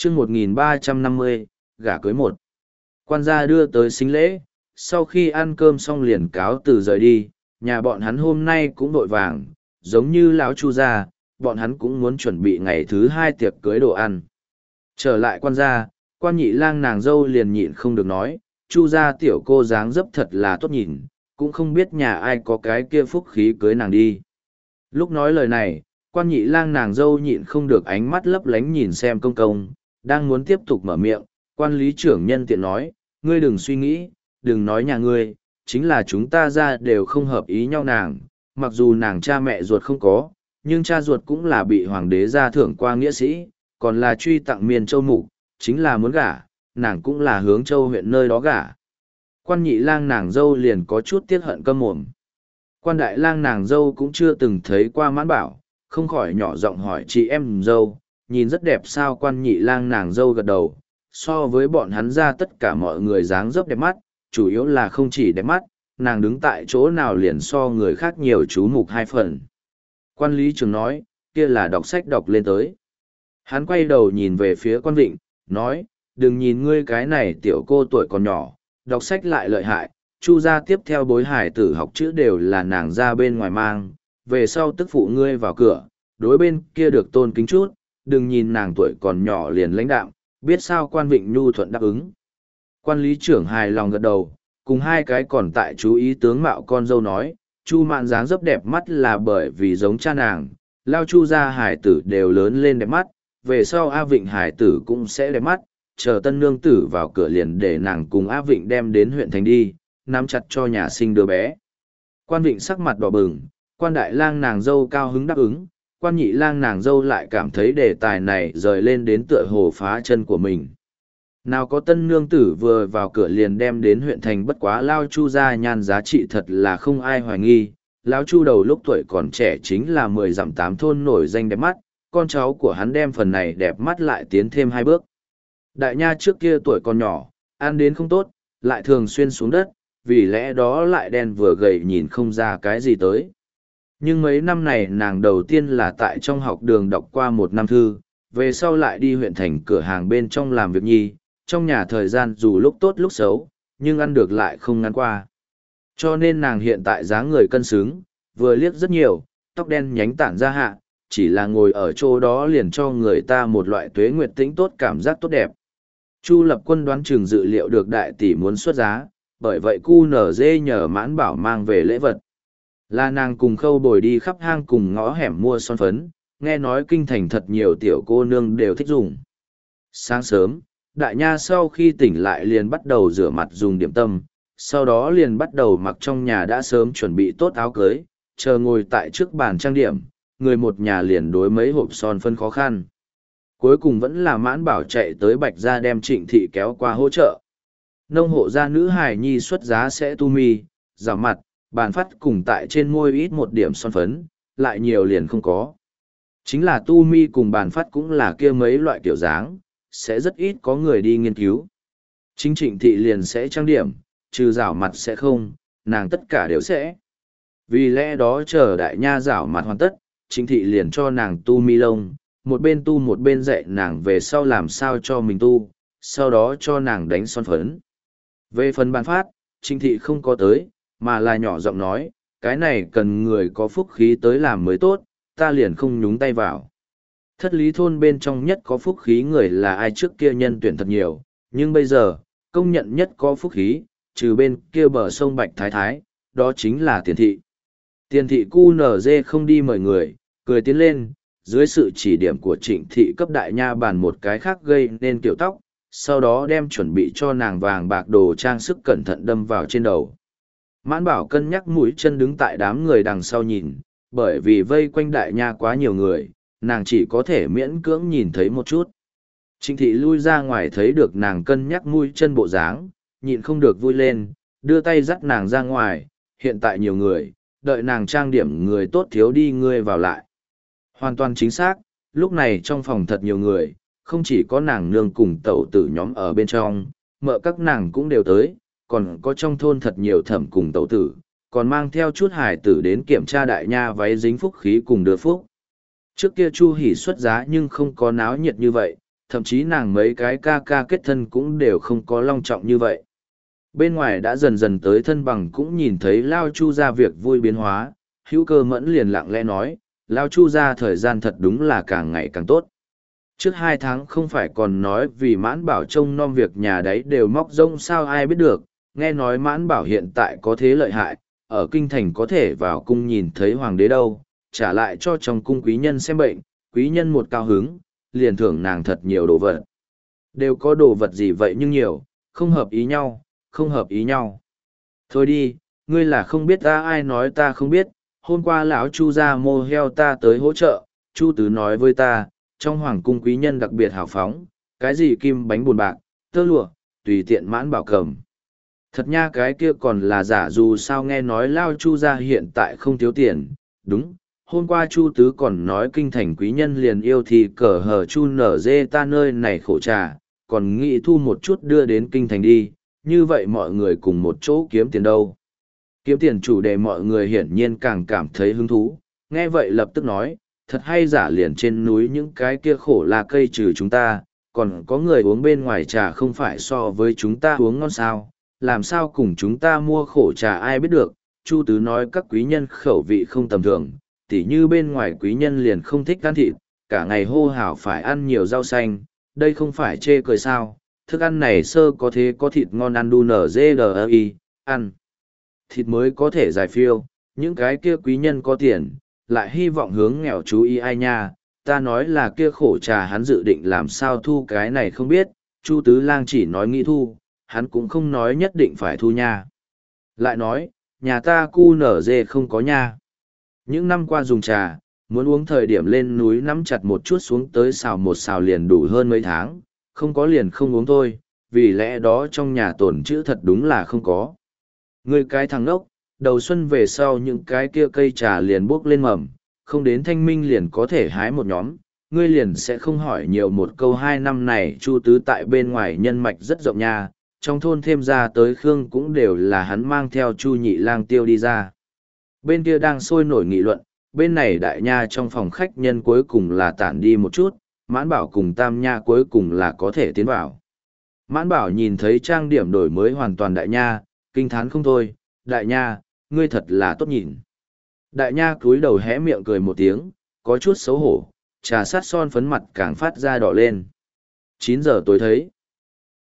chương 1350, gả cưới một. Quan gia đưa tới sính lễ, sau khi ăn cơm xong liền cáo từ rời đi, nhà bọn hắn hôm nay cũng vội vàng, giống như lão Chu gia, bọn hắn cũng muốn chuẩn bị ngày thứ hai tiệc cưới đồ ăn. Trở lại quan gia, quan nhị lang nàng dâu liền nhịn không được nói, Chu gia tiểu cô dáng dấp thật là tốt nhìn, cũng không biết nhà ai có cái kia phúc khí cưới nàng đi. Lúc nói lời này, quan nhị lang nàng dâu nhịn không được ánh mắt lấp lánh nhìn xem công công, đang muốn tiếp tục mở miệng, quan lý trưởng nhân tiện nói, ngươi đừng suy nghĩ, đừng nói nhà ngươi, chính là chúng ta ra đều không hợp ý nhau nàng, mặc dù nàng cha mẹ ruột không có, nhưng cha ruột cũng là bị hoàng đế gia thưởng qua nghĩa sĩ, còn là truy tặng miền châu mục, chính là muốn gả, nàng cũng là hướng châu huyện nơi đó gả. Quan nhị lang nàng dâu liền có chút tiếc hận câm mồm. Quan đại lang nàng dâu cũng chưa từng thấy qua mãn bảo, không khỏi nhỏ giọng hỏi chị em dâu, nhìn rất đẹp sao. Quan nhị lang nàng dâu gật đầu, so với bọn hắn ra tất cả mọi người dáng dấp đẹp mắt, chủ yếu là không chỉ đẹp mắt, nàng đứng tại chỗ nào liền so người khác nhiều chú mục hai phần. Quan lý trường nói, kia là đọc sách đọc lên tới. Hắn quay đầu nhìn về phía quan Vịnh, nói, đừng nhìn ngươi cái này tiểu cô tuổi còn nhỏ, đọc sách lại lợi hại, Chu gia tiếp theo bối hải tử học chữ đều là nàng ra bên ngoài mang, về sau tức phụ ngươi vào cửa, đối bên kia được tôn kính chút, đừng nhìn nàng tuổi còn nhỏ liền lãnh đạm, biết sao. Quan Vịnh nhu thuận đáp ứng. Quan lý trưởng hài lòng gật đầu, cùng hai cái còn tại chú ý tướng mạo con dâu nói, Chu Mạn dáng dấp đẹp mắt là bởi vì giống cha nàng, lao Chu gia hải tử đều lớn lên đẹp mắt, về sau A Vịnh hải tử cũng sẽ đẹp mắt, chờ tân nương tử vào cửa liền để nàng cùng A Vịnh đem đến huyện thành đi, nắm chặt cho nhà sinh đứa bé. Quan Vịnh sắc mặt đỏ bừng, quan đại lang nàng dâu cao hứng đáp ứng, quan nhị lang nàng dâu lại cảm thấy đề tài này rời lên đến tựa hồ phá chân của mình. Nào có tân nương tử vừa vào cửa liền đem đến huyện thành, bất quá lao Chu gia nhan giá trị thật là không ai hoài nghi. Lão Chu đầu lúc tuổi còn trẻ chính là 10 dặm 8 thôn nổi danh đẹp mắt, con cháu của hắn đem phần này đẹp mắt lại tiến thêm 2 bước. Đại nha trước kia tuổi còn nhỏ, ăn đến không tốt, lại thường xuyên xuống đất, vì lẽ đó lại đen vừa gầy nhìn không ra cái gì tới. Nhưng mấy năm này nàng đầu tiên là tại trong học đường đọc qua 1 năm thư, về sau lại đi huyện thành cửa hàng bên trong làm việc nhi, trong nhà thời gian dù lúc tốt lúc xấu, nhưng ăn được lại không ngắn qua. Cho nên nàng hiện tại dáng người cân xứng, vừa liếc rất nhiều, tóc đen nhánh tản ra hạ, chỉ là ngồi ở chỗ đó liền cho người ta một loại tuế nguyệt tĩnh tốt cảm giác tốt đẹp. Chu Lập Quân đoán chừng dự liệu được đại tỷ muốn xuất giá, bởi vậy QNZ nhờ Mãn Bảo mang về lễ vật. Là nàng cùng Khâu Bồi đi khắp hang cùng ngõ hẻm mua son phấn, nghe nói kinh thành thật nhiều tiểu cô nương đều thích dùng. Sáng sớm, đại nha sau khi tỉnh lại liền bắt đầu rửa mặt dùng điểm tâm, sau đó liền bắt đầu mặc trong nhà đã sớm chuẩn bị tốt áo cưới, chờ ngồi tại trước bàn trang điểm, người một nhà liền đối mấy hộp son phấn khó khăn. Cuối cùng vẫn là Mãn Bảo chạy tới Bạch gia đem Trịnh thị kéo qua hỗ trợ. Nông hộ gia nữ hài nhi xuất giá sẽ tu mi, rào mặt, bàn phát cùng tại trên môi ít một điểm son phấn, lại nhiều liền không có. Chính là tu mi cùng bàn phát cũng là kia mấy loại kiểu dáng, sẽ rất ít có người đi nghiên cứu. Chính Trịnh thị liền sẽ trang điểm, trừ rảo mặt sẽ không, nàng tất cả đều sẽ. Vì lẽ đó chờ đại nha rảo mặt hoàn tất, Trịnh thị liền cho nàng tu mi lông, một bên tu một bên dạy nàng về sau làm sao cho mình tu, sau đó cho nàng đánh son phấn. Về phần bàn phát, Trịnh thị không có tới, mà là nhỏ giọng nói, cái này cần người có phúc khí tới làm mới tốt, ta liền không nhúng tay vào. Thất lý thôn bên trong nhất có phúc khí người là ai trước kia nhân tuyển thật nhiều, nhưng bây giờ, công nhận nhất có phúc khí, trừ bên kia bờ sông Bạch Thái Thái, đó chính là Tiền thị. Tiền thị QNZ không đi mời người, cười tiến lên, dưới sự chỉ điểm của Trịnh thị cấp đại nha bàn một cái khác gây nên kiểu tóc, sau đó đem chuẩn bị cho nàng vàng bạc đồ trang sức cẩn thận đâm vào trên đầu. Mãn Bảo cân nhắc mũi chân đứng tại đám người đằng sau nhìn, bởi vì vây quanh đại nha quá nhiều người, nàng chỉ có thể miễn cưỡng nhìn thấy một chút. Trịnh thị lui ra ngoài thấy được nàng cân nhắc mũi chân bộ dáng, nhịn không được vui lên, đưa tay dắt nàng ra ngoài, hiện tại nhiều người, đợi nàng trang điểm người tốt thiếu đi ngươi vào lại. Hoàn toàn chính xác, lúc này trong phòng thật nhiều người, không chỉ có nàng nương cùng tẩu tử nhóm ở bên trong, mợ các nàng cũng đều tới, còn có trong thôn thật nhiều thẩm cùng tẩu tử, còn mang theo chút hải tử đến kiểm tra đại nha váy dính phúc khí cùng đưa phúc. Trước kia Chu Hỷ xuất giá nhưng không có náo nhiệt như vậy, thậm chí nàng mấy cái ca ca kết thân cũng đều không có long trọng như vậy. Bên ngoài đã dần dần tới thân bằng cũng nhìn thấy Lao Chu ra việc vui biến hóa, Hữu Cơ Mẫn liền lặng lẽ nói, Lao Chu ra thời gian thật đúng là càng ngày càng tốt. Trước 2 tháng không phải còn nói vì Mãn Bảo trông nom việc nhà đấy đều móc rông sao ai biết được, nghe nói Mãn Bảo hiện tại có thế lợi hại, ở kinh thành có thể vào cung nhìn thấy hoàng đế đâu, trả lại cho trong cung quý nhân xem bệnh, quý nhân một cao hứng, liền thưởng nàng thật nhiều đồ vật. Đều có đồ vật gì vậy nhưng nhiều, không hợp ý nhau, không hợp ý nhau. Thôi đi, ngươi là không biết ta ai nói ta không biết, hôm qua lão Chu ra mô heo ta tới hỗ trợ, Chu Tứ nói với ta, trong hoàng cung quý nhân đặc biệt hào phóng, cái gì kim bánh buồn bạc, tơ lụa, tùy tiện Mãn Bảo cầm. Thật nha, cái kia còn là giả, dù sao nghe nói Lao Chu ra hiện tại không thiếu tiền, đúng. Hôm qua Chu Tứ còn nói kinh thành quý nhân liền yêu thì cờ hờ Chu nở dê ta nơi này khổ trà, còn nghĩ thu một chút đưa đến kinh thành đi, như vậy mọi người cùng một chỗ kiếm tiền đâu. Kiếm tiền chủ đề mọi người hiển nhiên càng cảm thấy hứng thú, nghe vậy lập tức nói, thật hay giả, liền trên núi những cái kia khổ là cây trừ chúng ta, còn có người uống bên ngoài trà không phải so với chúng ta uống ngon sao, làm sao cùng chúng ta mua khổ trà ai biết được. Chu Tứ nói các quý nhân khẩu vị không tầm thường, tỉ như bên ngoài quý nhân liền không thích ăn thịt, cả ngày hô hào phải ăn nhiều rau xanh, đây không phải chê cười sao, thức ăn này sơ có thế có thịt ngon ăn đu nở dê đờ y, ăn thịt mới có thể giải phiêu, những cái kia quý nhân có tiền, lại hy vọng hướng nghèo chú ý ai nha, ta nói là kia khổ trà hắn dự định làm sao thu cái này không biết, Chu Tứ Lang chỉ nói nghĩ thu, hắn cũng không nói nhất định phải thu nha. Lại nói, nhà ta cu nở dê không có nha. Những năm qua dùng trà, muốn uống thời điểm lên núi nắm chặt một chút xuống tới xào một xào liền đủ hơn mấy tháng, không có liền không uống thôi, vì lẽ đó trong nhà tồn chữ thật đúng là không có. Người cái thằng ngốc, đầu xuân về sau những cái kia cây trà liền buốc lên mầm, không đến thanh minh liền có thể hái một nhóm, ngươi liền sẽ không hỏi nhiều một câu. 2 năm này Chu Tứ tại bên ngoài nhân mạch rất rộng nha, trong thôn thêm ra tới Khương cũng đều là hắn mang theo Chu Nhị Lang tiêu đi ra. Bên kia đang sôi nổi nghị luận, bên này đại nha trong phòng khách nhân cuối cùng là tản đi một chút, Mãn Bảo cùng Tam Nha cuối cùng là có thể tiến vào. Mãn Bảo nhìn thấy trang điểm đổi mới hoàn toàn đại nha, kinh thán không thôi, đại nha, ngươi thật là tốt nhìn. Đại nha cúi đầu hé miệng cười một tiếng, có chút xấu hổ, trà sát son phấn mặt càng phát ra đỏ lên. 9 giờ tối thấy.